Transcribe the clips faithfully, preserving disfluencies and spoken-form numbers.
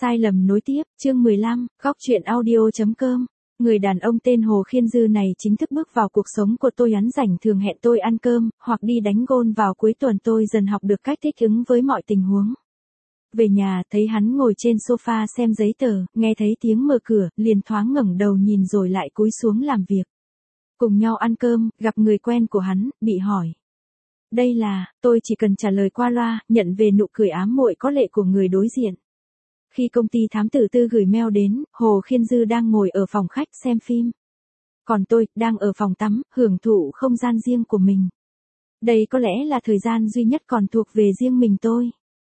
Sai lầm nối tiếp, chương mười lăm, góc truyện audio chấm com. Người đàn ông tên Hồ Khiên Dư này chính thức bước vào cuộc sống của tôi. Hắn rảnh thường hẹn tôi ăn cơm, hoặc đi đánh gôn vào cuối tuần. Tôi dần học được cách thích ứng với mọi tình huống. Về nhà, thấy hắn ngồi trên sofa xem giấy tờ, nghe thấy tiếng mở cửa, liền thoáng ngẩng đầu nhìn rồi lại cúi xuống làm việc. Cùng nhau ăn cơm, gặp người quen của hắn, bị hỏi. Đây là, tôi chỉ cần trả lời qua loa, nhận về nụ cười ám muội có lệ của người đối diện. Khi công ty thám tử tư gửi mail đến, Hồ Khiên Dư đang ngồi ở phòng khách xem phim. Còn tôi, đang ở phòng tắm, hưởng thụ không gian riêng của mình. Đây có lẽ là thời gian duy nhất còn thuộc về riêng mình tôi.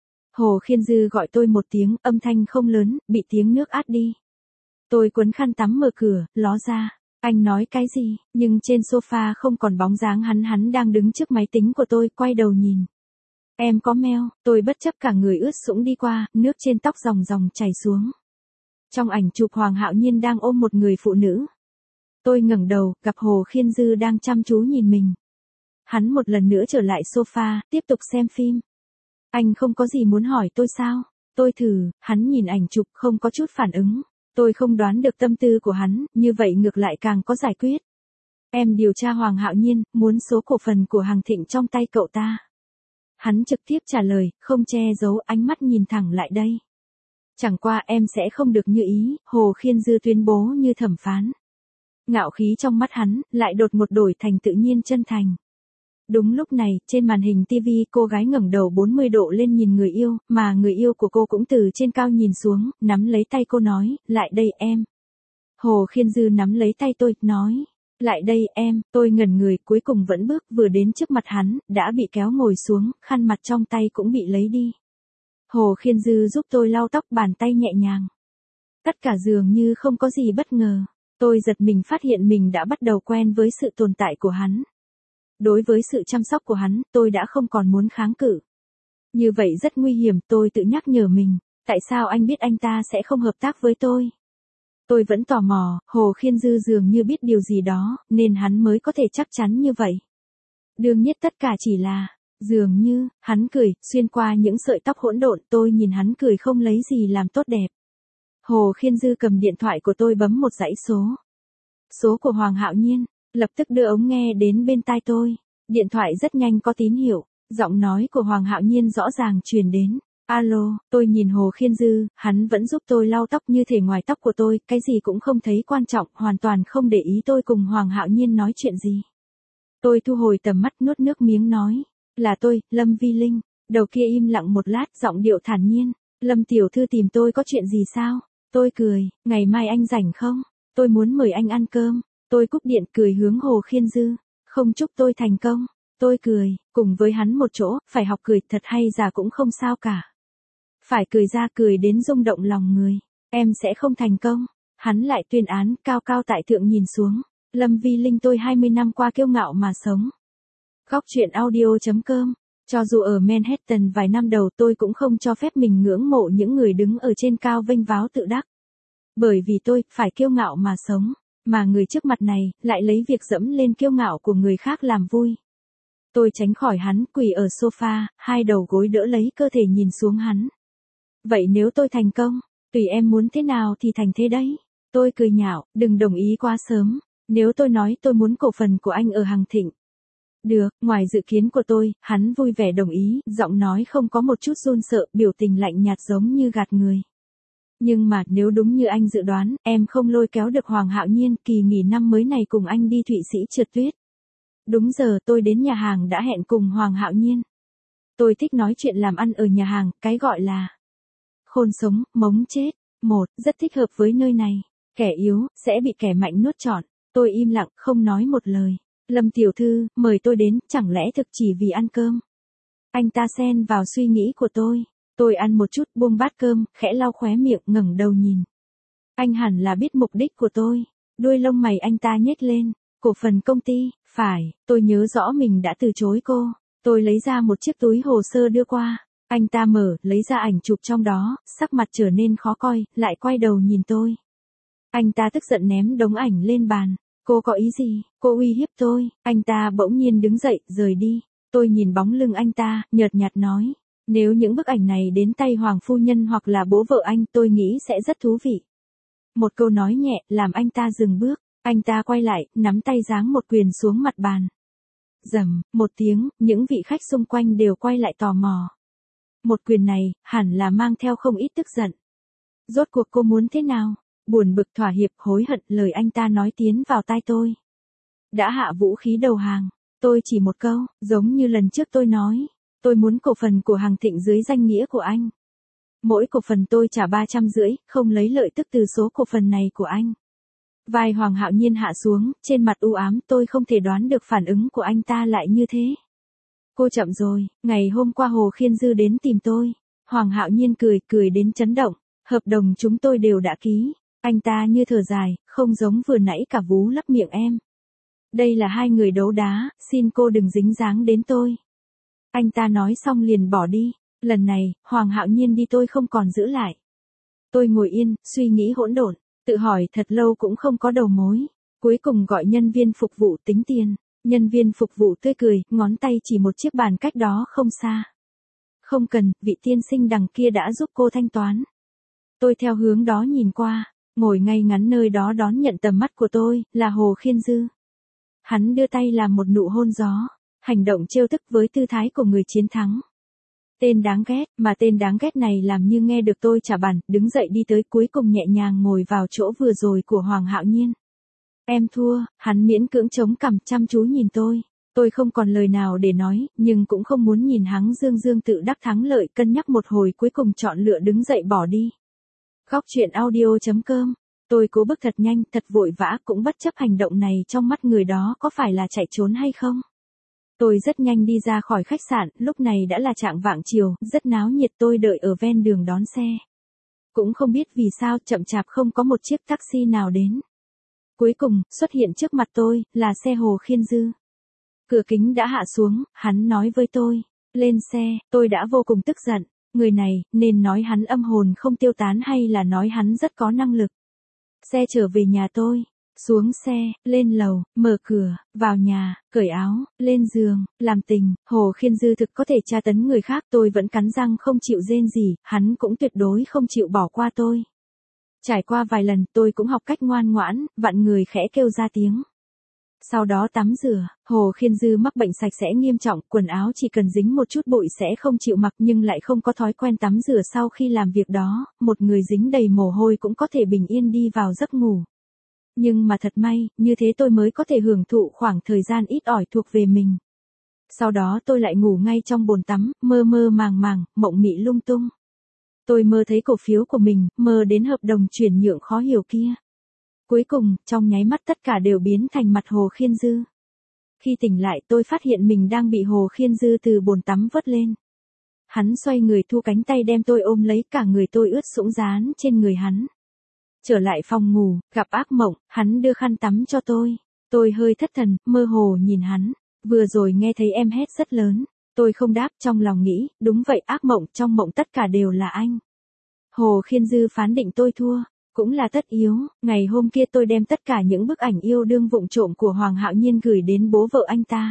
Hồ Khiên Dư gọi tôi một tiếng, âm thanh không lớn, bị tiếng nước át đi. Tôi cuốn khăn tắm mở cửa, ló ra. Anh nói cái gì, nhưng trên sofa không còn bóng dáng hắn. Hắn đang đứng trước máy tính của tôi, quay đầu nhìn. Em có mail, tôi bất chấp cả người ướt sũng đi qua, nước trên tóc ròng ròng chảy xuống. Trong ảnh chụp Hoàng Hạo Nhiên đang ôm một người phụ nữ. Tôi ngẩng đầu, gặp Hồ Khiên Dư đang chăm chú nhìn mình. Hắn một lần nữa trở lại sofa, tiếp tục xem phim. Anh không có gì muốn hỏi tôi sao? Tôi thử, hắn nhìn ảnh chụp không có chút phản ứng. Tôi không đoán được tâm tư của hắn, như vậy ngược lại càng có giải quyết. Em điều tra Hoàng Hạo Nhiên, muốn số cổ phần của Hằng Thịnh trong tay cậu ta. Hắn trực tiếp trả lời, không che giấu, ánh mắt nhìn thẳng lại đây. Chẳng qua em sẽ không được như ý, Hồ Khiên Dư tuyên bố như thẩm phán. Ngạo khí trong mắt hắn, lại đột ngột đổi thành tự nhiên chân thành. Đúng lúc này, trên màn hình ti vi cô gái ngẩng đầu bốn mươi độ lên nhìn người yêu, mà người yêu của cô cũng từ trên cao nhìn xuống, nắm lấy tay cô nói, lại đây em. Hồ Khiên Dư nắm lấy tay tôi, nói, lại đây em, tôi ngẩn người, cuối cùng vẫn bước vừa đến trước mặt hắn, đã bị kéo ngồi xuống, khăn mặt trong tay cũng bị lấy đi. Hồ Khiên Dư giúp tôi lau tóc, bàn tay nhẹ nhàng. Tất cả dường như không có gì bất ngờ. Tôi giật mình phát hiện mình đã bắt đầu quen với sự tồn tại của hắn. Đối với sự chăm sóc của hắn, tôi đã không còn muốn kháng cự. Như vậy rất nguy hiểm, tôi tự nhắc nhở mình. Tại sao anh biết anh ta sẽ không hợp tác với tôi? Tôi vẫn tò mò, Hồ Khiên Dư dường như biết điều gì đó, nên hắn mới có thể chắc chắn như vậy. Đương nhiên tất cả chỉ là, dường như, hắn cười, xuyên qua những sợi tóc hỗn độn, tôi nhìn hắn cười không lấy gì làm tốt đẹp. Hồ Khiên Dư cầm điện thoại của tôi bấm một dãy số. Số của Hoàng Hạo Nhiên, lập tức đưa ống nghe đến bên tai tôi. Điện thoại rất nhanh có tín hiệu, giọng nói của Hoàng Hạo Nhiên rõ ràng truyền đến. Alo, tôi nhìn Hồ Khiên Dư, hắn vẫn giúp tôi lau tóc như thể ngoài tóc của tôi, cái gì cũng không thấy quan trọng, hoàn toàn không để ý tôi cùng Hoàng Hạo Nhiên nói chuyện gì. Tôi thu hồi tầm mắt nuốt nước miếng nói, là tôi, Lâm Vi Linh. Đầu kia im lặng một lát, giọng điệu thản nhiên, Lâm tiểu thư tìm tôi có chuyện gì sao? Tôi cười, ngày mai anh rảnh không? Tôi muốn mời anh ăn cơm. Tôi cúp điện cười hướng Hồ Khiên Dư, không chúc tôi thành công. Tôi cười, cùng với hắn một chỗ, phải học cười thật hay giả cũng không sao cả. Phải cười ra cười đến rung động lòng người. Em sẽ không thành công. Hắn lại tuyên án, cao cao tại thượng nhìn xuống. Lâm Vi Linh, tôi hai mươi năm qua kiêu ngạo mà sống. Góc truyện audio chấm com. Cho dù ở Manhattan vài năm đầu, tôi cũng không cho phép mình ngưỡng mộ những người đứng ở trên cao vênh váo tự đắc. Bởi vì tôi, phải kiêu ngạo mà sống. Mà người trước mặt này, lại lấy việc dẫm lên kiêu ngạo của người khác làm vui. Tôi tránh khỏi hắn, quỳ ở sofa, hai đầu gối đỡ lấy cơ thể nhìn xuống hắn. Vậy nếu tôi thành công, tùy em muốn thế nào thì thành thế đấy. Tôi cười nhạo, đừng đồng ý quá sớm. Nếu tôi nói tôi muốn cổ phần của anh ở Hằng Thịnh. Được, ngoài dự kiến của tôi, hắn vui vẻ đồng ý, giọng nói không có một chút run sợ, biểu tình lạnh nhạt giống như gạt người. Nhưng mà, nếu đúng như anh dự đoán, em không lôi kéo được Hoàng Hạo Nhiên, kỳ nghỉ năm mới này cùng anh đi Thụy Sĩ trượt tuyết. Đúng giờ tôi đến nhà hàng đã hẹn cùng Hoàng Hạo Nhiên. Tôi thích nói chuyện làm ăn ở nhà hàng, cái gọi là khôn sống, mống chết. Một, rất thích hợp với nơi này. Kẻ yếu, sẽ bị kẻ mạnh nuốt trọn. Tôi im lặng, không nói một lời. Lâm tiểu thư, mời tôi đến, chẳng lẽ thực chỉ vì ăn cơm? Anh ta xen vào suy nghĩ của tôi. Tôi ăn một chút, buông bát cơm, khẽ lau khóe miệng, ngẩng đầu nhìn. Anh hẳn là biết mục đích của tôi. Đuôi lông mày anh ta nhếch lên. Cổ phần công ty, phải, tôi nhớ rõ mình đã từ chối cô. Tôi lấy ra một chiếc túi hồ sơ đưa qua. Anh ta mở, lấy ra ảnh chụp trong đó, sắc mặt trở nên khó coi, lại quay đầu nhìn tôi. Anh ta tức giận ném đống ảnh lên bàn. Cô có ý gì? Cô uy hiếp tôi. Anh ta bỗng nhiên đứng dậy, rời đi. Tôi nhìn bóng lưng anh ta, nhợt nhạt nói. Nếu những bức ảnh này đến tay Hoàng phu nhân hoặc là bố vợ anh tôi nghĩ sẽ rất thú vị. Một câu nói nhẹ làm anh ta dừng bước, anh ta quay lại, nắm tay giáng một quyền xuống mặt bàn. Rầm, một tiếng, những vị khách xung quanh đều quay lại tò mò. Một quyền này, hẳn là mang theo không ít tức giận. Rốt cuộc cô muốn thế nào? Buồn bực, thỏa hiệp, hối hận, lời anh ta nói tiến vào tai tôi. Đã hạ vũ khí đầu hàng, tôi chỉ một câu, giống như lần trước tôi nói. Tôi muốn cổ phần của Hằng Thịnh dưới danh nghĩa của anh. Mỗi cổ phần tôi trả ba trăm rưỡi, không lấy lợi tức từ số cổ phần này của anh. Vai Hoàng Hạo Nhiên hạ xuống, trên mặt u ám, tôi không thể đoán được phản ứng của anh ta lại như thế. Cô chậm rồi, ngày hôm qua Hồ Khiên Dư đến tìm tôi. Hoàng Hạo Nhiên cười, cười đến chấn động, hợp đồng chúng tôi đều đã ký. Anh ta như thở dài, không giống vừa nãy cả vú lấp miệng em. Đây là hai người đấu đá, xin cô đừng dính dáng đến tôi. Anh ta nói xong liền bỏ đi, lần này, Hoàng Hạo Nhiên đi tôi không còn giữ lại. Tôi ngồi yên, suy nghĩ hỗn độn, tự hỏi thật lâu cũng không có đầu mối. Cuối cùng gọi nhân viên phục vụ tính tiền, nhân viên phục vụ tươi cười, ngón tay chỉ một chiếc bàn cách đó không xa. Không cần, vị tiên sinh đằng kia đã giúp cô thanh toán. Tôi theo hướng đó nhìn qua, ngồi ngay ngắn nơi đó đón nhận tầm mắt của tôi, là Hồ Khiên Dư. Hắn đưa tay làm một nụ hôn gió. Hành động trêu tức với tư thái của người chiến thắng. Tên đáng ghét, mà tên đáng ghét này làm như nghe được tôi trả bản, đứng dậy đi tới cuối cùng nhẹ nhàng ngồi vào chỗ vừa rồi của Hoàng Hạo Nhiên. Em thua, hắn miễn cưỡng chống cằm chăm chú nhìn tôi. Tôi không còn lời nào để nói, nhưng cũng không muốn nhìn hắn dương dương tự đắc thắng lợi, cân nhắc một hồi cuối cùng chọn lựa đứng dậy bỏ đi. Góc truyện audio chấm com. Tôi cố bước thật nhanh, thật vội vã cũng bất chấp hành động này trong mắt người đó có phải là chạy trốn hay không. Tôi rất nhanh đi ra khỏi khách sạn, lúc này đã là trạng vạng chiều, rất náo nhiệt, tôi đợi ở ven đường đón xe. Cũng không biết vì sao chậm chạp không có một chiếc taxi nào đến. Cuối cùng, xuất hiện trước mặt tôi, là xe Hồ Khiên Dư. Cửa kính đã hạ xuống, hắn nói với tôi, lên xe, tôi đã vô cùng tức giận, người này, nên nói hắn âm hồn không tiêu tán hay là nói hắn rất có năng lực. Xe trở về nhà tôi. Xuống xe, lên lầu, mở cửa, vào nhà, cởi áo, lên giường, làm tình, Hồ Khiên Dư thực có thể tra tấn người khác, tôi vẫn cắn răng không chịu rên gì, hắn cũng tuyệt đối không chịu bỏ qua tôi. Trải qua vài lần, tôi cũng học cách ngoan ngoãn, vặn người khẽ kêu ra tiếng. Sau đó tắm rửa, Hồ Khiên Dư mắc bệnh sạch sẽ nghiêm trọng, quần áo chỉ cần dính một chút bụi sẽ không chịu mặc nhưng lại không có thói quen tắm rửa sau khi làm việc đó, một người dính đầy mồ hôi cũng có thể bình yên đi vào giấc ngủ. Nhưng mà thật may, như thế tôi mới có thể hưởng thụ khoảng thời gian ít ỏi thuộc về mình. Sau đó tôi lại ngủ ngay trong bồn tắm, mơ mơ màng màng, mộng mị lung tung. Tôi mơ thấy cổ phiếu của mình, mơ đến hợp đồng chuyển nhượng khó hiểu kia. Cuối cùng, trong nháy mắt tất cả đều biến thành mặt Hồ Khiên Dư. Khi tỉnh lại tôi phát hiện mình đang bị Hồ Khiên Dư từ bồn tắm vớt lên. Hắn xoay người thu cánh tay đem tôi ôm lấy, cả người tôi ướt sũng dán trên người hắn. Trở lại phòng ngủ, gặp ác mộng, hắn đưa khăn tắm cho tôi. Tôi hơi thất thần, mơ hồ nhìn hắn. Vừa rồi nghe thấy em hét rất lớn. Tôi không đáp, trong lòng nghĩ, đúng vậy, ác mộng, trong mộng tất cả đều là anh. Hồ Khiên Dư phán định tôi thua, cũng là tất yếu. Ngày hôm kia tôi đem tất cả những bức ảnh yêu đương vụng trộm của Hoàng Hạo Nhiên gửi đến bố vợ anh ta.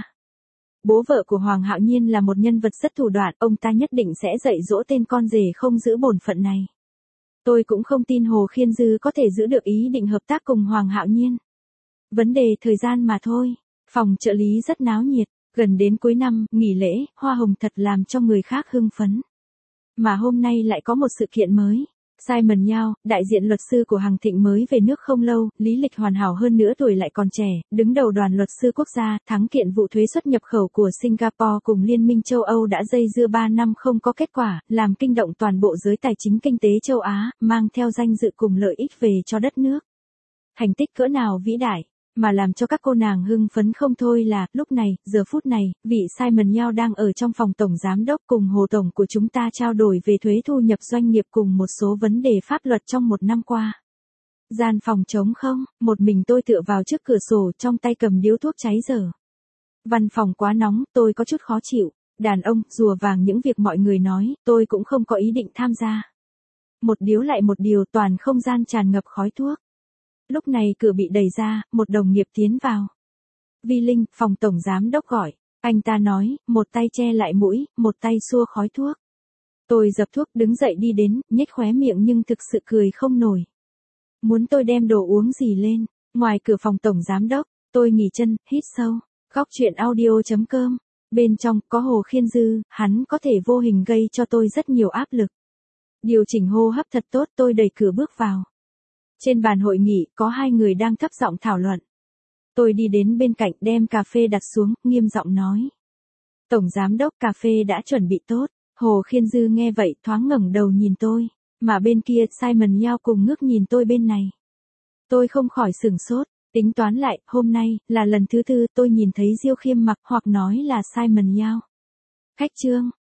Bố vợ của Hoàng Hạo Nhiên là một nhân vật rất thủ đoạn, ông ta nhất định sẽ dạy dỗ tên con rể không giữ bổn phận này. Tôi cũng không tin Hồ Khiên Dư có thể giữ được ý định hợp tác cùng Hoàng Hạo Nhiên. Vấn đề thời gian mà thôi. Phòng trợ lý rất náo nhiệt, gần đến cuối năm, nghỉ lễ, hoa hồng thật làm cho người khác hưng phấn. Mà hôm nay lại có một sự kiện mới. Simon Yao, đại diện luật sư của Hằng Thịnh mới về nước không lâu, lý lịch hoàn hảo hơn nữa, tuổi lại còn trẻ, đứng đầu đoàn luật sư quốc gia, thắng kiện vụ thuế xuất nhập khẩu của Singapore cùng Liên minh châu Âu đã dây dưa ba năm không có kết quả, làm kinh động toàn bộ giới tài chính kinh tế châu Á, mang theo danh dự cùng lợi ích về cho đất nước. Thành tích cỡ nào vĩ đại, mà làm cho các cô nàng hưng phấn không thôi là, lúc này, giờ phút này, vị Simon Yao đang ở trong phòng tổng giám đốc cùng Hồ Tổng của chúng ta trao đổi về thuế thu nhập doanh nghiệp cùng một số vấn đề pháp luật trong một năm qua. Gian phòng trống không, một mình tôi tựa vào trước cửa sổ trong tay cầm điếu thuốc cháy dở. Văn phòng quá nóng, tôi có chút khó chịu, đàn ông, rùa vàng những việc mọi người nói, tôi cũng không có ý định tham gia. Một điếu lại một điều, toàn không gian tràn ngập khói thuốc. Lúc này cửa bị đẩy ra, một đồng nghiệp tiến vào. Vi Linh, phòng tổng giám đốc gọi. Anh ta nói, một tay che lại mũi, một tay xua khói thuốc. Tôi dập thuốc đứng dậy đi đến, nhếch khóe miệng nhưng thực sự cười không nổi. Muốn tôi đem đồ uống gì lên, ngoài cửa phòng tổng giám đốc, tôi nghỉ chân, hít sâu. Góc chuyện audio.com. Bên trong có Hồ Khiên Dư, hắn có thể vô hình gây cho tôi rất nhiều áp lực. Điều chỉnh hô hấp thật tốt, tôi đẩy cửa bước vào. Trên bàn hội nghị có hai người đang thấp giọng thảo luận. Tôi đi đến bên cạnh đem cà phê đặt xuống, nghiêm giọng nói. Tổng giám đốc, cà phê đã chuẩn bị tốt. Hồ Khiên Dư nghe vậy thoáng ngẩng đầu nhìn tôi, mà bên kia Simon Yao cùng ngước nhìn tôi bên này. Tôi không khỏi sửng sốt, tính toán lại, hôm nay là lần thứ tư tôi nhìn thấy Diêu Khiêm mặc hoặc nói là Simon Yao. Khách trương,